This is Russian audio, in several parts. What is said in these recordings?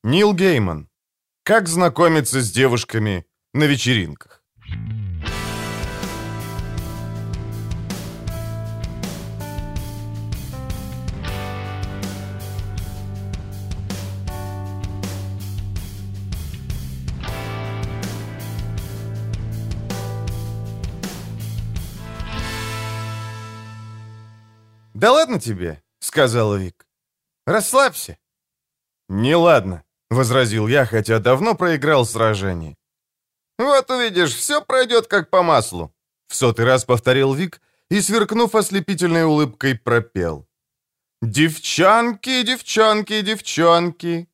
Нил Гейман. Как знакомиться с девушками на вечеринках. «Да ладно тебе», — сказала Вик. «Расслабься». «Не ладно», — возразил я, хотя давно проиграл сражение. «Вот увидишь, все пройдет как по маслу», — в 100-й раз повторил Вик и, сверкнув ослепительной улыбкой, пропел. «Девчонки, девчонки, девчонки».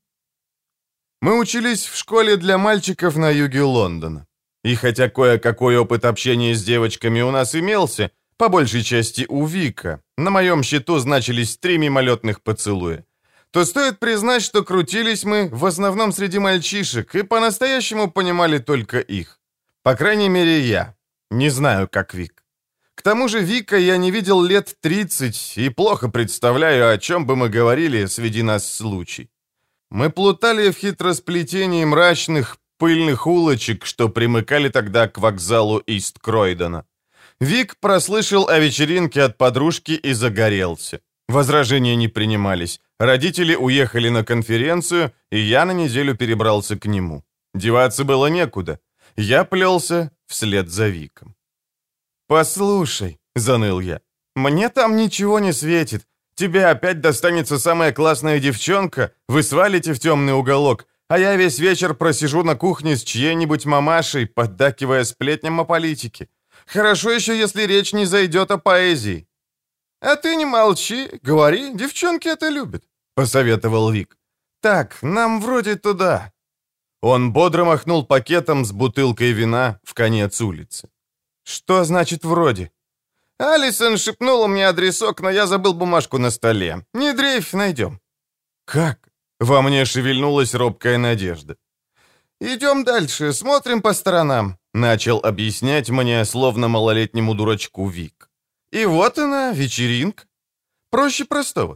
Мы учились в школе для мальчиков на юге Лондона. И хотя кое-какой опыт общения с девочками у нас имелся, по большей части у Вика, на моем счету значились 3 мимолетных поцелуя, то стоит признать, что крутились мы в основном среди мальчишек и по-настоящему понимали только их. По крайней мере, я. Не знаю, как Вик. К тому же Вика я не видел лет 30 и плохо представляю, о чем бы мы говорили, сведи нас случай. Мы плутали в хитросплетении мрачных, пыльных улочек, что примыкали тогда к вокзалу Ист-Кройдона. Вик прослышал о вечеринке от подружки и загорелся. Возражения не принимались. Родители уехали на конференцию, и я на неделю перебрался к нему. Деваться было некуда. Я плелся вслед за Виком. «Послушай», — заныл я, — «мне там ничего не светит. Тебе опять достанется самая классная девчонка, вы свалите в темный уголок, а я весь вечер просижу на кухне с чьей-нибудь мамашей, поддакивая сплетням о политике. Хорошо еще, если речь не зайдет о поэзии». «А ты не молчи, говори, девчонки это любят», — посоветовал Вик. «Так, нам вроде туда». Он бодро махнул пакетом с бутылкой вина в конец улицы. «Что значит «вроде»?» «Алисон шепнула мне адресок, но я забыл бумажку на столе. Не дрейфь, найдем». «Как?» — во мне шевельнулась робкая надежда. «Идем дальше, смотрим по сторонам», — начал объяснять мне, словно малолетнему дурачку, Вик. «И вот она, вечеринка. Проще простого».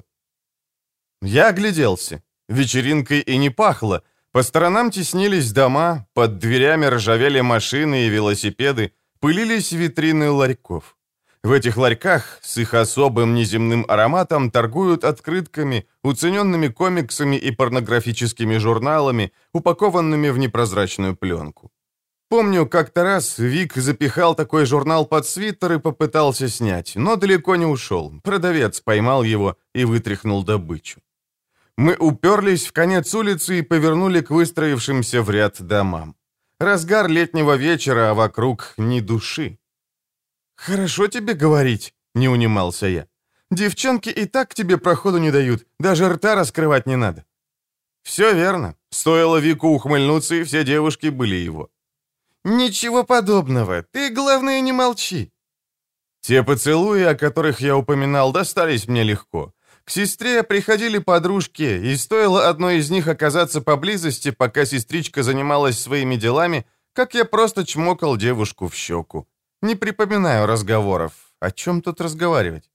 Я огляделся. Вечеринкой и не пахло. По сторонам теснились дома, под дверями ржавели машины и велосипеды, пылились витрины ларьков. В этих ларьках с их особым неземным ароматом торгуют открытками, уцененными комиксами и порнографическими журналами, упакованными в непрозрачную пленку. Помню, как-то раз Вик запихал такой журнал под свитер и попытался снять, но далеко не ушел. Продавец поймал его и вытряхнул добычу. Мы уперлись в конец улицы и повернули к выстроившимся в ряд домам. Разгар летнего вечера, а вокруг ни души. «Хорошо тебе говорить», — не унимался я. «Девчонки и так тебе проходу не дают, даже рта раскрывать не надо». «Все верно. Стоило Вику ухмыльнуться, и все девушки были его». «Ничего подобного. Ты, главное, не молчи». Те поцелуи, о которых я упоминал, достались мне легко. К сестре приходили подружки, и стоило одной из них оказаться поблизости, пока сестричка занималась своими делами, как я просто чмокал девушку в щеку. Не припоминаю разговоров. О чем тут разговаривать?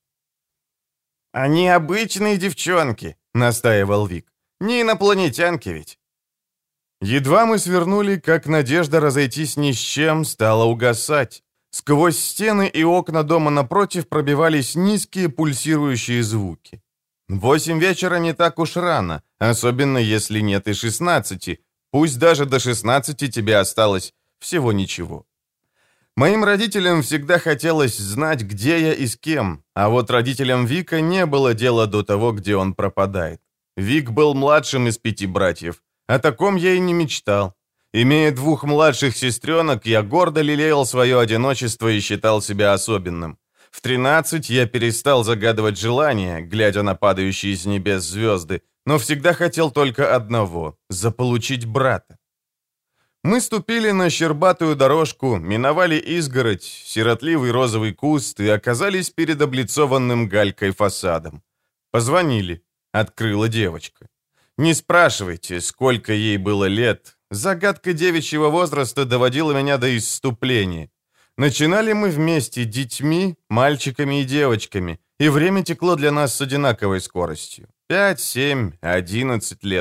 «Они обычные девчонки», — настаивал Вик. «Не инопланетянки ведь». Едва мы свернули, как надежда разойтись ни с чем стала угасать. Сквозь стены и окна дома напротив пробивались низкие пульсирующие звуки. 8 вечера не так уж рано, особенно если нет и 16. Пусть даже до 16 тебе осталось всего ничего. Моим родителям всегда хотелось знать, где я и с кем, а вот родителям Вика не было дела до того, где он пропадает. Вик был младшим из 5 братьев. О таком я и не мечтал. Имея 2 младших сестренок, я гордо лелеял свое одиночество и считал себя особенным. В 13 я перестал загадывать желания, глядя на падающие с небес звезды, но всегда хотел только одного — заполучить брата. Мы ступили на щербатую дорожку, миновали изгородь, сиротливый розовый куст и оказались перед облицованным галькой фасадом. Позвонили. Открыла девочка. Не спрашивайте, сколько ей было лет. Загадка девичьего возраста доводила меня до исступления. Начинали мы вместе детьми, мальчиками и девочками, и время текло для нас с одинаковой скоростью. 5, 7, 11 лет.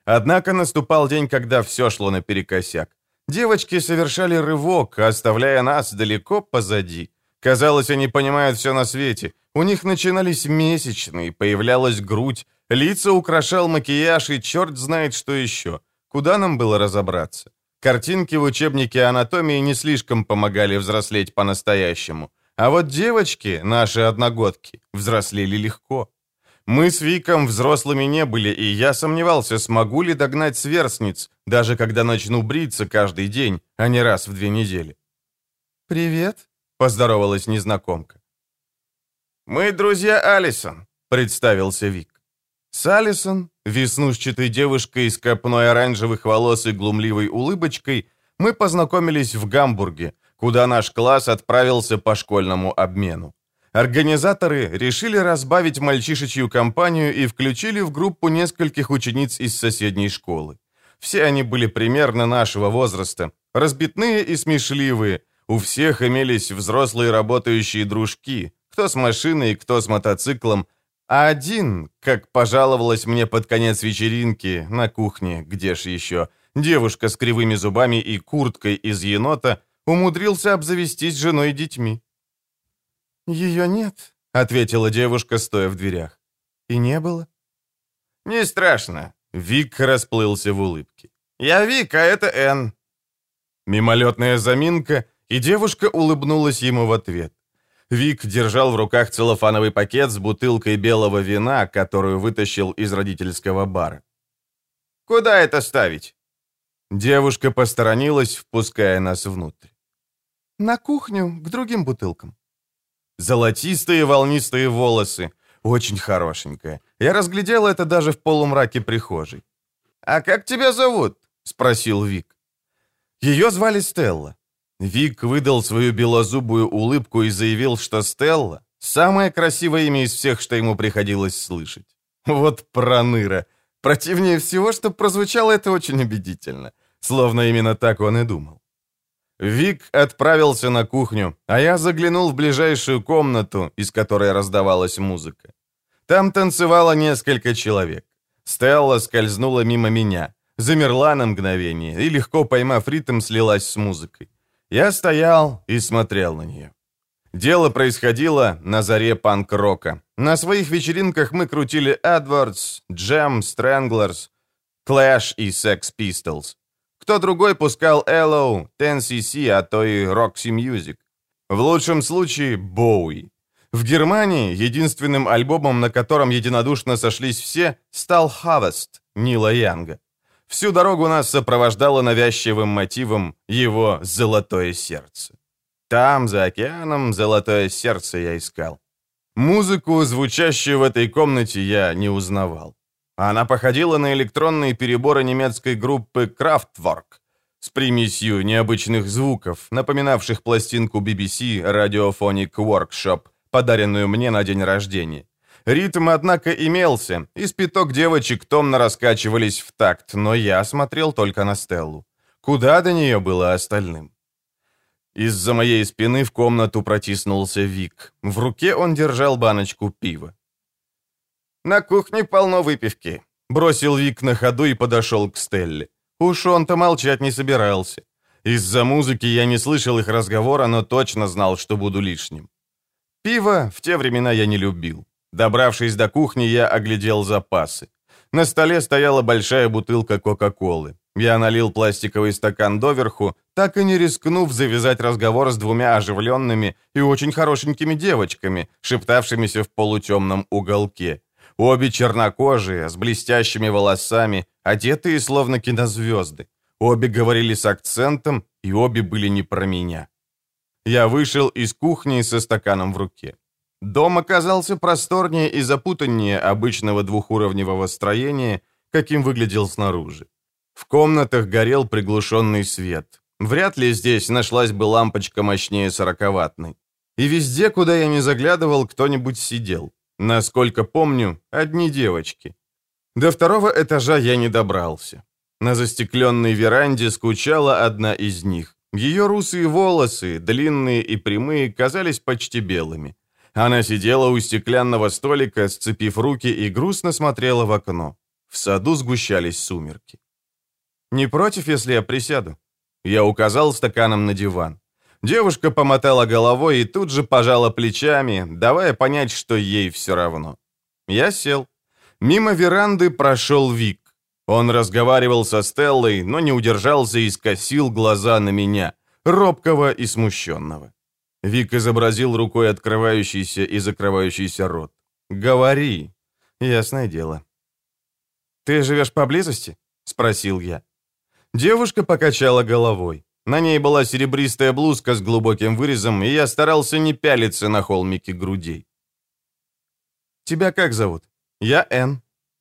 Однако наступал день, когда все шло наперекосяк. Девочки совершали рывок, оставляя нас далеко позади. Казалось, они понимают все на свете. У них начинались месячные, появлялась грудь, лица украшал макияж и черт знает что еще. Куда нам было разобраться? Картинки в учебнике анатомии не слишком помогали взрослеть по-настоящему. А вот девочки, наши одногодки, взрослели легко. Мы с Виком взрослыми не были, и я сомневался, смогу ли догнать сверстниц, даже когда начну бриться каждый день, а не раз в 2 недели. «Привет», — поздоровалась незнакомка. «Мы друзья Алисон», — представился Вик. С Алисон, веснушчатой девушкой с копной оранжевых волос и глумливой улыбочкой, мы познакомились в Гамбурге, куда наш класс отправился по школьному обмену. Организаторы решили разбавить мальчишечью компанию и включили в группу нескольких учениц из соседней школы. Все они были примерно нашего возраста, разбитные и смешливые. У всех имелись взрослые работающие дружки, кто с машиной, кто с мотоциклом, а один, как пожаловалась мне под конец вечеринки на кухне, где ж еще, девушка с кривыми зубами и курткой из енота, умудрился обзавестись женой и детьми. «Ее нет», — ответила девушка, стоя в дверях. «И не было». «Не страшно», — Вик расплылся в улыбке. «Я Вик, а это Энн». Мимолетная заминка, и девушка улыбнулась ему в ответ. Вик держал в руках целлофановый пакет с бутылкой белого вина, которую вытащил из родительского бара. «Куда это ставить?» Девушка посторонилась, впуская нас внутрь. «На кухню, к другим бутылкам». Золотистые волнистые волосы, очень хорошенькая. Я разглядел это даже в полумраке прихожей. «А как тебя зовут?» — спросил Вик. Ее звали Стелла. Вик выдал свою белозубую улыбку и заявил, что Стелла — самое красивое имя из всех, что ему приходилось слышать. Вот проныра. Противнее всего, что прозвучало это очень убедительно. Словно именно так он и думал. Вик отправился на кухню, а я заглянул в ближайшую комнату, из которой раздавалась музыка. Там танцевало несколько человек. Стелла скользнула мимо меня, замерла на мгновение и, легко поймав ритм, слилась с музыкой. Я стоял и смотрел на нее. Дело происходило на заре панк-рока. На своих вечеринках мы крутили Edwards, Jam, Stranglers, Clash и Sex Pistols. Кто другой пускал Ellow, 10cc, а то и Roxy Music. В лучшем случае Боуи. В Германии единственным альбомом, на котором единодушно сошлись все, стал Harvest Нила Янга. Всю дорогу нас сопровождало навязчивым мотивом его «Золотое сердце». Там, за океаном, «Золотое сердце» я искал. Музыку, звучащую в этой комнате, я не узнавал. Она походила на электронные переборы немецкой группы Kraftwerk с примесью необычных звуков, напоминавших пластинку BBC Radiophonic Workshop, подаренную мне на день рождения. Ритм, однако, имелся, и спиток девочек томно раскачивались в такт, но я смотрел только на Стеллу. Куда до нее было остальным? Из-за моей спины в комнату протиснулся Вик. В руке он держал баночку пива. «На кухне полно выпивки», — бросил Вик на ходу и подошел к Стелле. Уж он-то молчать не собирался. Из-за музыки я не слышал их разговора, но точно знал, что буду лишним. Пиво в те времена я не любил. Добравшись до кухни, я оглядел запасы. На столе стояла большая бутылка Кока-Колы. Я налил пластиковый стакан доверху, так и не рискнув завязать разговор с 2 оживленными и очень хорошенькими девочками, шептавшимися в полутемном уголке. Обе чернокожие, с блестящими волосами, одетые словно кинозвезды. Обе говорили с акцентом, и обе были не про меня. Я вышел из кухни со стаканом в руке. Дом оказался просторнее и запутаннее обычного двухуровневого строения, каким выглядел снаружи. В комнатах горел приглушенный свет. Вряд ли здесь нашлась бы лампочка мощнее 40-ваттной. И везде, куда я не заглядывал, кто-нибудь сидел. Насколько помню, одни девочки. До 2-го этажа я не добрался. На застекленной веранде скучала одна из них. Ее русые волосы, длинные и прямые, казались почти белыми. Она сидела у стеклянного столика, сцепив руки, и грустно смотрела в окно. В саду сгущались сумерки. «Не против, если я присяду?» Я указал стаканом на диван. Девушка помотала головой и тут же пожала плечами, давая понять, что ей все равно. Я сел. Мимо веранды прошел Вик. Он разговаривал со Стеллой, но не удержался и скосил глаза на меня, робкого и смущенного. Вик изобразил рукой открывающийся и закрывающийся рот. «Говори». Ясное дело. «Ты живешь поблизости?» — спросил я. Девушка покачала головой. На ней была серебристая блузка с глубоким вырезом, и я старался не пялиться на холмике грудей. «Тебя как зовут?» «Я Энн».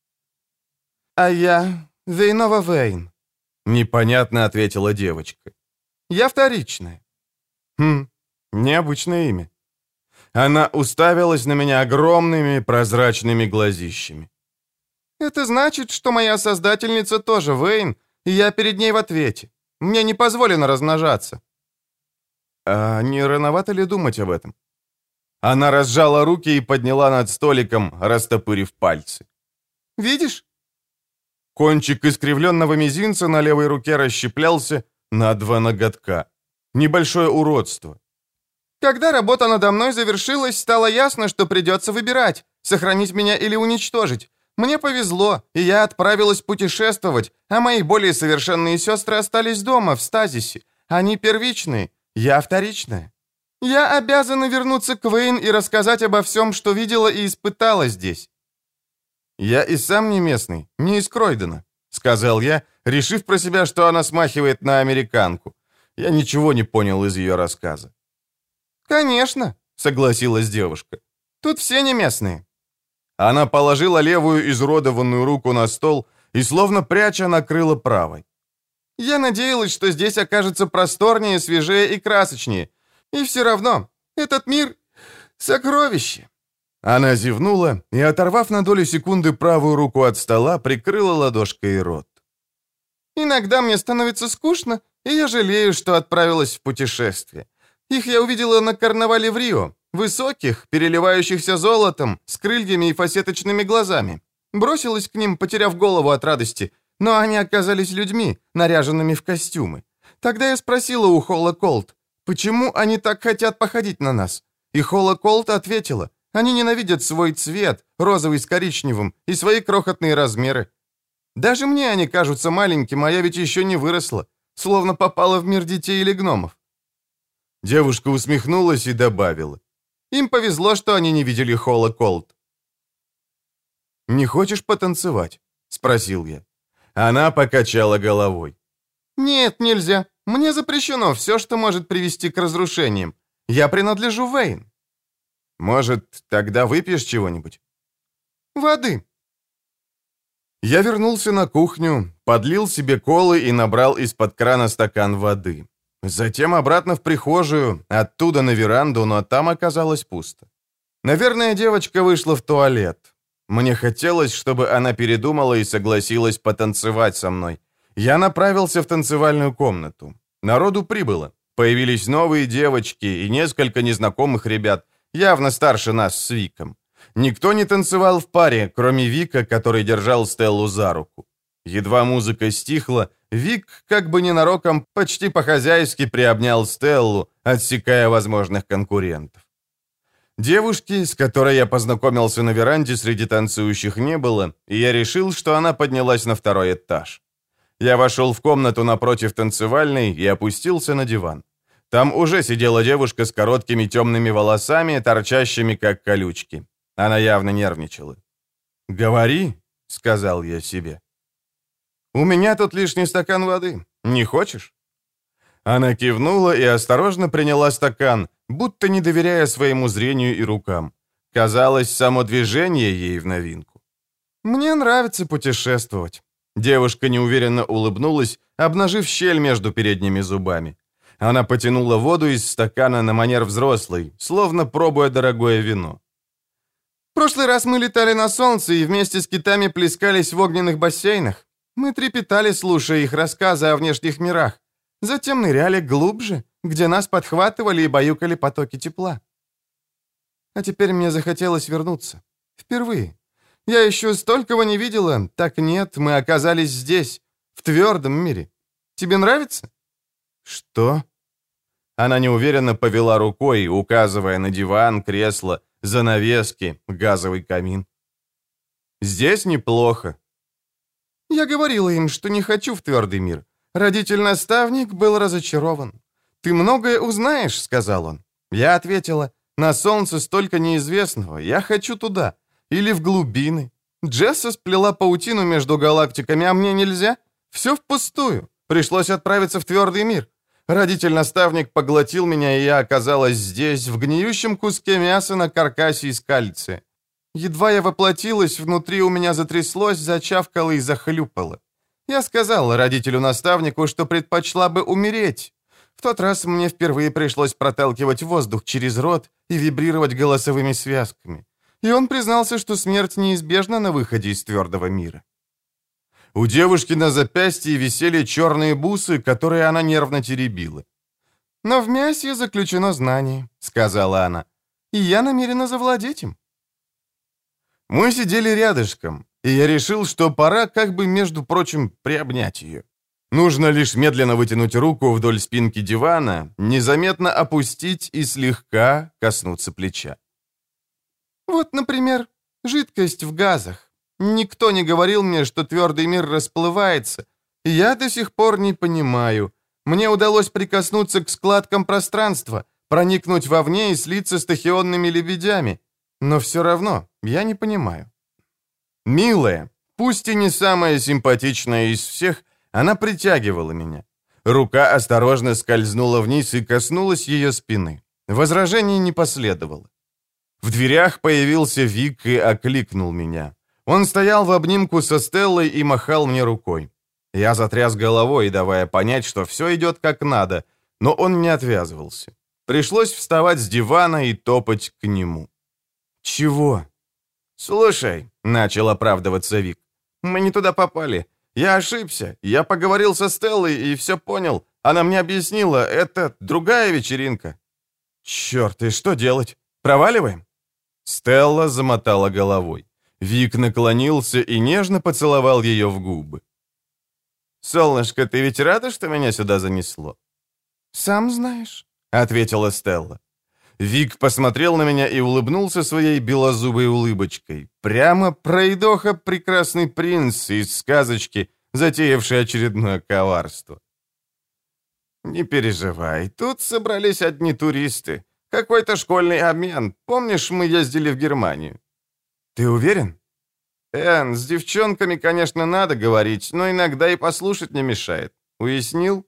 «А я Вейнова Вейн», — непонятно ответила девочка. «Я вторичная». Необычное имя. Она уставилась на меня огромными прозрачными глазищами. «Это значит, что моя создательница тоже Вейн, и я перед ней в ответе. Мне не позволено размножаться». «А не рановато ли думать об этом?» Она разжала руки и подняла над столиком, растопырив пальцы. «Видишь?» Кончик искривленного мизинца на левой руке расщеплялся на 2 ноготка. Небольшое уродство. «Когда работа надо мной завершилась, стало ясно, что придется выбирать, сохранить меня или уничтожить. Мне повезло, и я отправилась путешествовать, а мои более совершенные сестры остались дома, в стазисе. Они первичные, я вторичная. Я обязана вернуться к Вейн и рассказать обо всем, что видела и испытала здесь». «Я и сам не местный, не из Кройдена», — сказал я, решив про себя, что она смахивает на американку. Я ничего не понял из ее рассказа. «Конечно», — согласилась девушка. «Тут все не местные». Она положила левую изуродованную руку на стол и, словно пряча, накрыла правой. «Я надеялась, что здесь окажется просторнее, свежее и красочнее. И все равно, этот мир — сокровище». Она зевнула и, оторвав на долю секунды правую руку от стола, прикрыла ладошкой рот. «Иногда мне становится скучно, и я жалею, что отправилась в путешествие. Их я увидела на карнавале в Рио. Высоких, переливающихся золотом, с крыльями и фасеточными глазами. Бросилась к ним, потеряв голову от радости, но они оказались людьми, наряженными в костюмы. Тогда я спросила у Холла Колт, почему они так хотят походить на нас. И Холла Колт ответила, они ненавидят свой цвет, розовый с коричневым, и свои крохотные размеры. Даже мне они кажутся маленьким, а я ведь еще не выросла, словно попала в мир детей или гномов. Девушка усмехнулась и добавила. Им повезло, что они не видели Холла Колт. «Не хочешь потанцевать?» — спросил я. Она покачала головой. «Нет, нельзя. Мне запрещено все, что может привести к разрушениям. Я принадлежу Вейн». «Может, тогда выпьешь чего-нибудь?» «Воды». Я вернулся на кухню, подлил себе колы и набрал из-под крана стакан воды. Затем обратно в прихожую, оттуда на веранду, но там оказалось пусто. Наверное, девочка вышла в туалет. Мне хотелось, чтобы она передумала и согласилась потанцевать со мной. Я направился в танцевальную комнату. Народу прибыло. Появились новые девочки и несколько незнакомых ребят, явно старше нас с Виком. Никто не танцевал в паре, кроме Вика, который держал Стеллу за руку. Едва музыка стихла, Вик, как бы ненароком, почти по-хозяйски приобнял Стеллу, отсекая возможных конкурентов. Девушки, с которой я познакомился на веранде, среди танцующих не было, и я решил, что она поднялась на 2-й этаж. Я вошел в комнату напротив танцевальной и опустился на диван. Там уже сидела девушка с короткими темными волосами, торчащими как колючки. Она явно нервничала. «Говори», — сказал я себе. «У меня тут лишний стакан воды. Не хочешь?» Она кивнула и осторожно приняла стакан, будто не доверяя своему зрению и рукам. Казалось, само движение ей в новинку. «Мне нравится путешествовать». Девушка неуверенно улыбнулась, обнажив щель между передними зубами. Она потянула воду из стакана на манер взрослой, словно пробуя дорогое вино. «В прошлый раз мы летали на солнце и вместе с китами плескались в огненных бассейнах. Мы трепетали, слушая их рассказы о внешних мирах. Затем ныряли глубже, где нас подхватывали и баюкали потоки тепла. А теперь мне захотелось вернуться. Впервые. Я еще столького не видела. Так нет, мы оказались здесь, в твердом мире. Тебе нравится?» «Что?» Она неуверенно повела рукой, указывая на диван, кресло, занавески, газовый камин. «Здесь неплохо». «Я говорила им, что не хочу в твердый мир. Родитель-наставник был разочарован. «Ты многое узнаешь», — сказал он. Я ответила, «На солнце столько неизвестного, я хочу туда. Или в глубины. Джесса сплела паутину между галактиками, а мне нельзя. Все впустую. Пришлось отправиться в твердый мир. Родитель-наставник поглотил меня, и я оказалась здесь, в гниющем куске мяса на каркасе из кальция. Едва я воплотилась, внутри у меня затряслось, зачавкало и захлюпало. Я сказала родителю-наставнику, что предпочла бы умереть. В тот раз мне впервые пришлось проталкивать воздух через рот и вибрировать голосовыми связками. И он признался, что смерть неизбежна на выходе из твердого мира. У девушки на запястье висели черные бусы, которые она нервно теребила. «Но в мясе заключено знание», — сказала она, — «и я намерена завладеть им». Мы сидели рядышком, и я решил, что пора, как бы, между прочим, приобнять ее. Нужно лишь медленно вытянуть руку вдоль спинки дивана, незаметно опустить и слегка коснуться плеча. «Вот, например, жидкость в газах. Никто не говорил мне, что твердый мир расплывается, и я до сих пор не понимаю. Мне удалось прикоснуться к складкам пространства, проникнуть вовне и слиться с тахионными лебедями, но все равно я не понимаю». Милая, пусть и не самая симпатичная из всех, она притягивала меня. Рука осторожно скользнула вниз и коснулась ее спины. Возражений не последовало. В дверях появился Вик и окликнул меня. Он стоял в обнимку со Стеллой и махал мне рукой. Я затряс головой, давая понять, что все идет как надо, но он не отвязывался. Пришлось вставать с дивана и топать к нему. «Чего?» «Слушай», — начал оправдываться Вик, — «мы не туда попали. Я ошибся. Я поговорил со Стеллой и все понял. Она мне объяснила, это другая вечеринка». «Черт, и что делать? Проваливаем?» Стелла замотала головой. Вик наклонился и нежно поцеловал ее в губы. «Солнышко, ты ведь рада, что меня сюда занесло?» «Сам знаешь», — ответила Стелла. Вик посмотрел на меня и улыбнулся своей белозубой улыбочкой. Прямо пройдоха прекрасный принц из сказочки, затеявший очередное коварство. «Не переживай, тут собрались одни туристы. Какой-то школьный обмен. Помнишь, мы ездили в Германию?» «Ты уверен?» «Энн, с девчонками, конечно, надо говорить, но иногда и послушать не мешает. Уяснил?»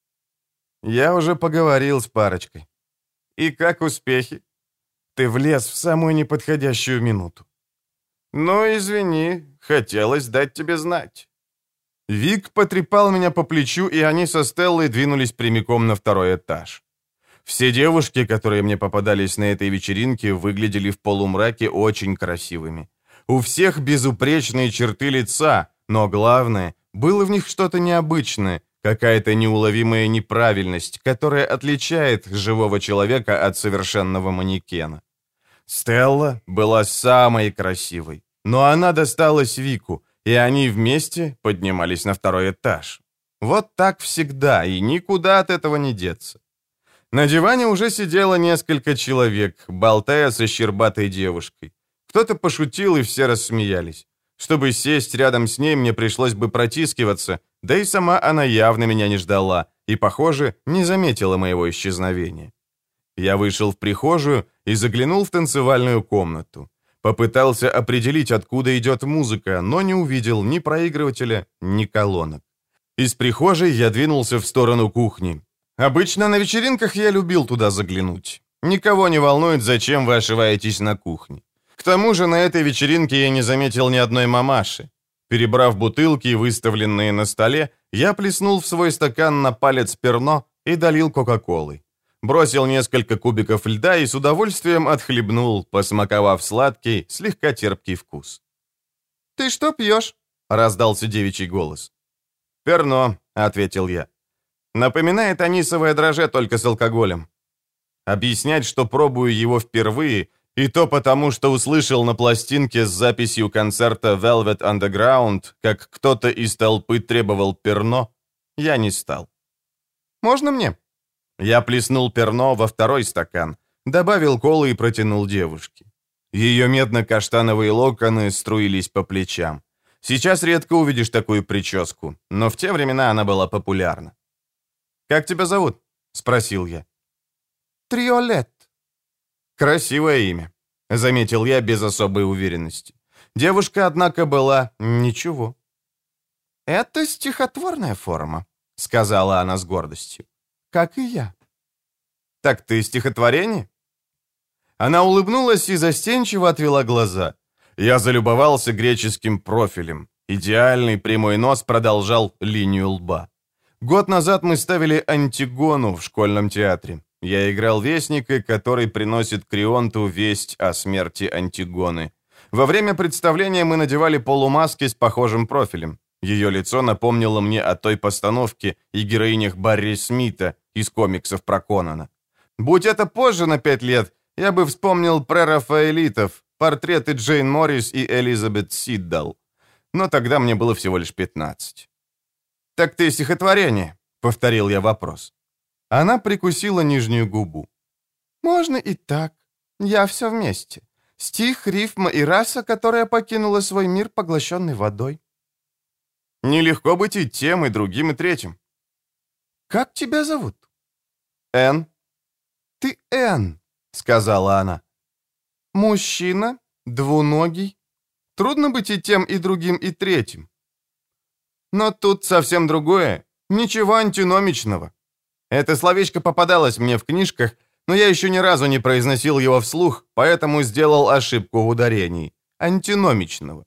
«Я уже поговорил с парочкой». «И как успехи?» «Ты влез в самую неподходящую минуту». «Ну, извини, хотелось дать тебе знать». Вик потрепал меня по плечу, и они со Стеллой двинулись прямиком на второй этаж. Все девушки, которые мне попадались на этой вечеринке, выглядели в полумраке очень красивыми. У всех безупречные черты лица, но главное, было в них что-то необычное, какая-то неуловимая неправильность, которая отличает живого человека от совершенного манекена. Стелла была самой красивой, но она досталась Вику, и они вместе поднимались на второй этаж. Вот так всегда, и никуда от этого не деться. На диване уже сидело несколько человек, болтая со щербатой девушкой. Кто-то пошутил, и все рассмеялись. Чтобы сесть рядом с ней, мне пришлось бы протискиваться, да и сама она явно меня не ждала и, похоже, не заметила моего исчезновения. Я вышел в прихожую и заглянул в танцевальную комнату. Попытался определить, откуда идет музыка, но не увидел ни проигрывателя, ни колонок. Из прихожей я двинулся в сторону кухни. Обычно на вечеринках я любил туда заглянуть. Никого не волнует, зачем вы ошиваетесь на кухне. К тому же на этой вечеринке я не заметил ни одной мамаши. Перебрав бутылки, выставленные на столе, я плеснул в свой стакан на палец перно и долил кока-колы. Бросил несколько кубиков льда и с удовольствием отхлебнул, посмаковав сладкий, слегка терпкий вкус. «Ты что пьешь?» — раздался девичий голос. «Перно», — ответил я. «Напоминает анисовое драже, только с алкоголем». Объяснять, что пробую его впервые, И то потому, что услышал на пластинке с записью концерта Velvet Underground, как кто-то из толпы требовал перно, я не стал. «Можно мне?» Я плеснул перно во второй стакан, добавил колы и протянул девушке. Ее медно-каштановые локоны струились по плечам. Сейчас редко увидишь такую прическу, но в те времена она была популярна. «Как тебя зовут?» — спросил я. «Триолет». «Красивое имя», — заметил я без особой уверенности. Девушка, однако, была ничего. «Это стихотворная форма», — сказала она с гордостью. «Как и я». «Так ты стихотворение?» Она улыбнулась и застенчиво отвела глаза. Я залюбовался греческим профилем. Идеальный прямой нос продолжал линию лба. Год назад мы ставили Антигону в школьном театре. Я играл вестника, который приносит Крионту весть о смерти Антигоны. Во время представления мы надевали полумаски с похожим профилем. Ее лицо напомнило мне о той постановке и героинях Барри Смита из комиксов про Конана. Будь это позже на 5 лет, я бы вспомнил прерафаэлитов, портреты Джейн Моррис и Элизабет Сиддал. Но тогда мне было всего лишь 15. «Так ты стихотворение?» — повторил я вопрос. Она прикусила нижнюю губу. «Можно и так. Я все вместе. Стих, рифма и раса, которая покинула свой мир, поглощенный водой». «Нелегко быть и тем, и другим, и третьим». «Как тебя зовут?» «Энн». «Ты Энн», — сказала она. «Мужчина, двуногий. Трудно быть и тем, и другим, и третьим». «Но тут совсем другое. Ничего антиномичного. Это словечко попадалось мне в книжках, но я еще ни разу не произносил его вслух, поэтому сделал ошибку в ударении. Антиномичного».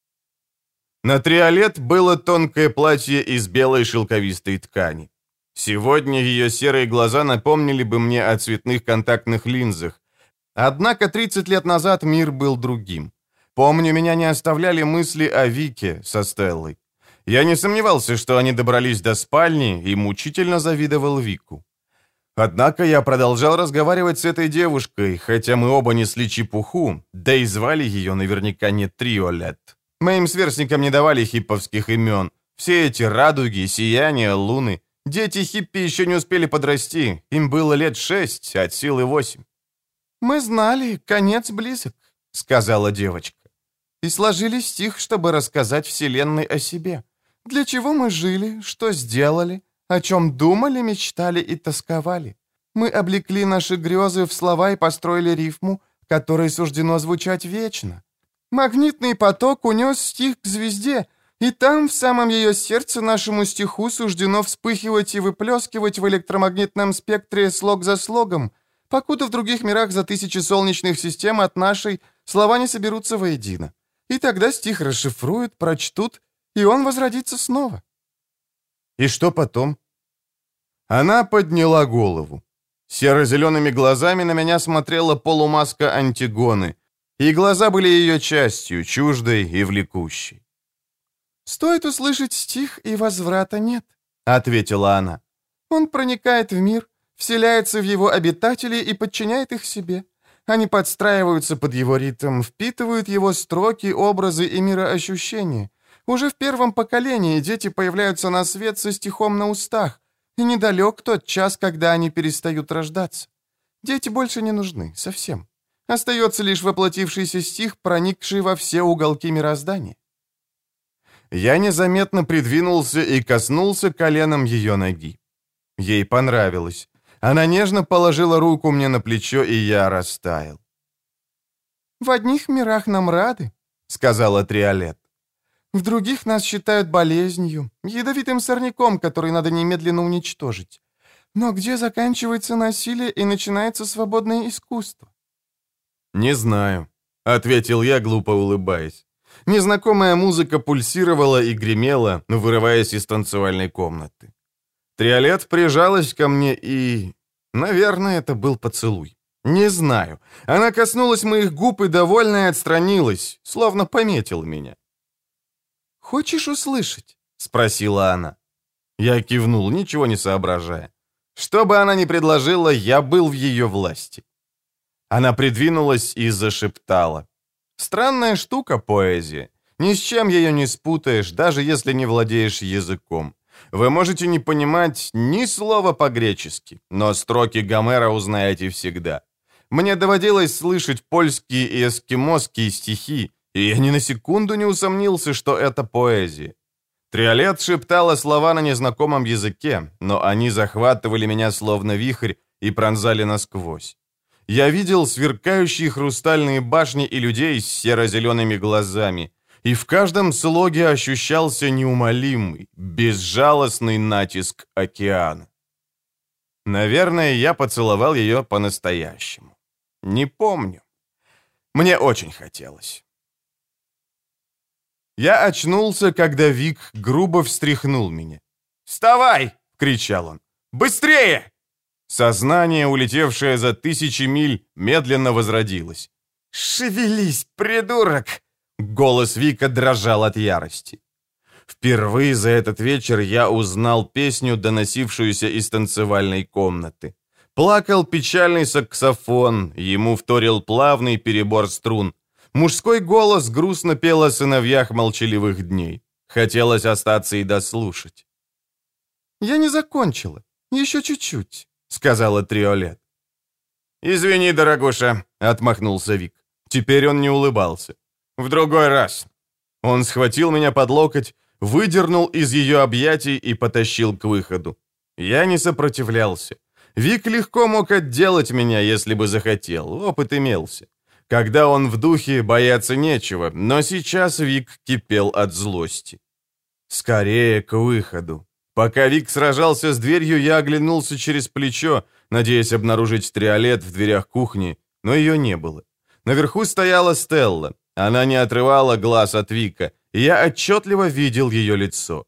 На Триолет было тонкое платье из белой шелковистой ткани. Сегодня ее серые глаза напомнили бы мне о цветных контактных линзах. Однако 30 лет назад мир был другим. Помню, меня не оставляли мысли о Вике со Стеллой. Я не сомневался, что они добрались до спальни, и мучительно завидовал Вику. Однако я продолжал разговаривать с этой девушкой, хотя мы оба несли чепуху, да и звали ее наверняка не Триолет. Моим сверстникам не давали хипповских имен. Все эти радуги, сияния, луны. Дети хиппи еще не успели подрасти, им было лет 6, от силы 8. «Мы знали, конец близок», — сказала девочка. «И сложили стих, чтобы рассказать Вселенной о себе. Для чего мы жили, что сделали, о чем думали, мечтали и тосковали. Мы облекли наши грезы в слова и построили рифму, которой суждено звучать вечно. Магнитный поток унес стих к звезде, и там, в самом ее сердце, нашему стиху суждено вспыхивать и выплескивать в электромагнитном спектре слог за слогом, покуда в других мирах за тысячи солнечных систем от нашей слова не соберутся воедино. И тогда стих расшифруют, прочтут, и он возродится снова». «И что потом?» Она подняла голову. Серо-зелеными глазами на меня смотрела полумаска Антигоны, и глаза были ее частью, чуждой и влекущей. «Стоит услышать стих, и возврата нет», — ответила она. «Он проникает в мир, вселяется в его обитателей и подчиняет их себе. Они подстраиваются под его ритм, впитывают его строки, образы и мироощущения. Уже в первом поколении дети появляются на свет со стихом на устах, и недалек тот час, когда они перестают рождаться. Дети больше не нужны, совсем. Остается лишь воплотившийся стих, проникший во все уголки мироздания». Я незаметно придвинулся и коснулся коленом ее ноги. Ей понравилось. Она нежно положила руку мне на плечо, и я растаял. «В одних мирах нам рады», — сказала Триолет. «В других нас считают болезнью, ядовитым сорняком, который надо немедленно уничтожить. Но где заканчивается насилие и начинается свободное искусство?» «Не знаю», — ответил я, глупо улыбаясь. Незнакомая музыка пульсировала и гремела, вырываясь из танцевальной комнаты. Триолет прижалась ко мне и... Наверное, это был поцелуй. Не знаю. Она коснулась моих губ и, довольная, отстранилась, словно пометила меня. «Хочешь услышать?» — спросила она. Я кивнул, ничего не соображая. Что бы она ни предложила, я был в ее власти. Она придвинулась и зашептала. Странная штука поэзия. Ни с чем ее не спутаешь, даже если не владеешь языком. Вы можете не понимать ни слова по-гречески, но строки Гомера узнаете всегда. Мне доводилось слышать польские и эскимосские стихи, и я ни на секунду не усомнился, что это поэзия. Триолет шептала слова на незнакомом языке, но они захватывали меня словно вихрь и пронзали насквозь. Я видел сверкающие хрустальные башни и людей с серо-зелеными глазами, и в каждом слоге ощущался неумолимый, безжалостный натиск океана. Наверное, я поцеловал ее по-настоящему. Не помню. Мне очень хотелось. Я очнулся, когда Вик грубо встряхнул меня. «Вставай!» — кричал он. «Быстрее!» Сознание, улетевшее за тысячи миль, медленно возродилось. «Шевелись, придурок!» Голос Вика дрожал от ярости. Впервые за этот вечер я узнал песню, доносившуюся из танцевальной комнаты. Плакал печальный саксофон, ему вторил плавный перебор струн. Мужской голос грустно пел о сыновьях молчаливых дней. Хотелось остаться и дослушать. «Я не закончила. Еще чуть-чуть», — сказала Триолет. «Извини, дорогуша», — отмахнулся Вик. Теперь он не улыбался. «В другой раз». Он схватил меня под локоть, выдернул из ее объятий и потащил к выходу. Я не сопротивлялся. Вик легко мог отделать меня, если бы захотел. Опыт имелся. Когда он в духе, бояться нечего, но сейчас Вик кипел от злости. Скорее к выходу. Пока Вик сражался с дверью, я оглянулся через плечо, надеясь обнаружить Триолет в дверях кухни, но ее не было. Наверху стояла Стелла. Она не отрывала глаз от Вика, и я отчетливо видел ее лицо.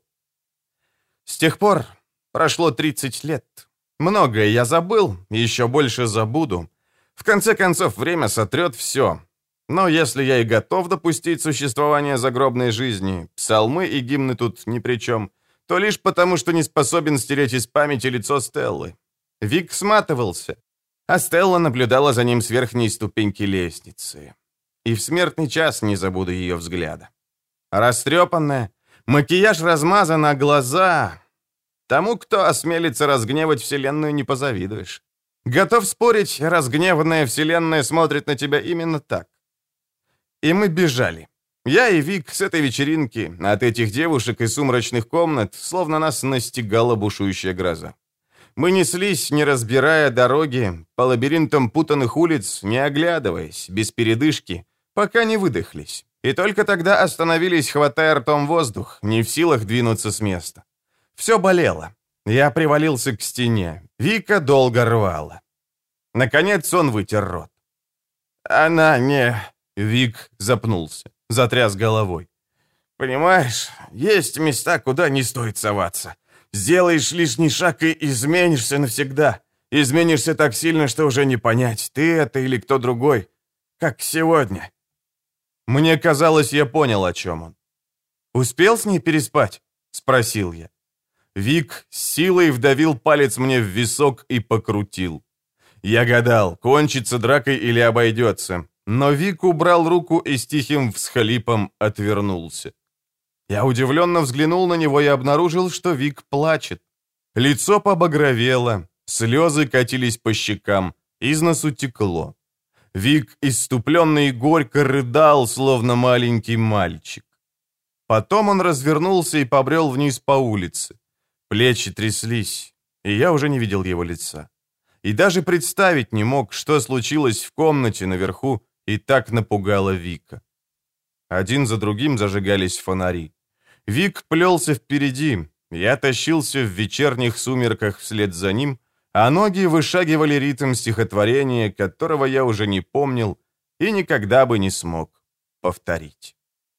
С тех пор прошло 30 лет. Многое я забыл, еще больше забуду. В конце концов, время сотрет все. Но если я и готов допустить существование загробной жизни, псалмы и гимны тут ни при чем, то лишь потому, что не способен стереть из памяти лицо Стеллы. Вик сматывался, а Стелла наблюдала за ним с верхней ступеньки лестницы. И в смертный час не забуду ее взгляда. Растрепанная, макияж размазан, а глаза... Тому, кто осмелится разгневать Вселенную, не позавидуешь. Готов спорить, разгневанная Вселенная смотрит на тебя именно так. И мы бежали. Я и Вик с этой вечеринки, от этих девушек и сумрачных комнат, словно нас настигала бушующая гроза. Мы неслись, не разбирая дороги, по лабиринтам путанных улиц, не оглядываясь, без передышки, пока не выдохлись. И только тогда остановились, хватая ртом воздух, не в силах двинуться с места. Все болело. Я привалился к стене. Вика долго рвала. Наконец он вытер рот. Она не... Вик запнулся, затряс головой. Понимаешь, есть места, куда не стоит соваться. Сделаешь лишний шаг и изменишься навсегда. Изменишься так сильно, что уже не понять, ты это или кто другой. Как сегодня. Мне казалось, я понял, о чем он. «Успел с ней переспать?» — спросил я. Вик с силой вдавил палец мне в висок и покрутил. Я гадал, кончится дракой или обойдется, но Вик убрал руку и с тихим всхлипом отвернулся. Я удивленно взглянул на него и обнаружил, что Вик плачет. Лицо побагровело, слезы катились по щекам, из носу текло. Вик, исступленный и горько, рыдал, словно маленький мальчик. Потом он развернулся и побрел вниз по улице. Плечи тряслись, и я уже не видел его лица. И даже представить не мог, что случилось в комнате наверху, и так напугало Вика. Один за другим зажигались фонари. Вик плелся впереди, я тащился в вечерних сумерках вслед за ним, а ноги вышагивали ритм стихотворения, которого я уже не помнил и никогда бы не смог повторить.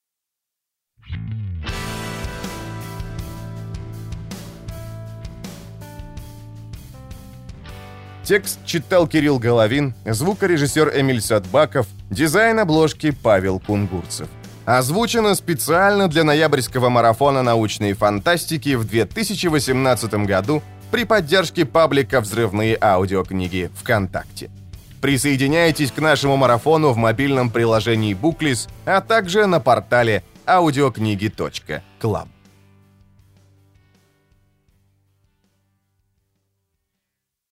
Текст читал Кирилл Головин, звукорежиссер Эмиль Садбаков, дизайн обложки Павел Кунгурцев. Озвучено специально для ноябрьского марафона научной фантастики в 2018 году при поддержке паблика «Взрывные аудиокниги» ВКонтакте. Присоединяйтесь к нашему марафону в мобильном приложении Booklist, а также на портале audiokniги.club.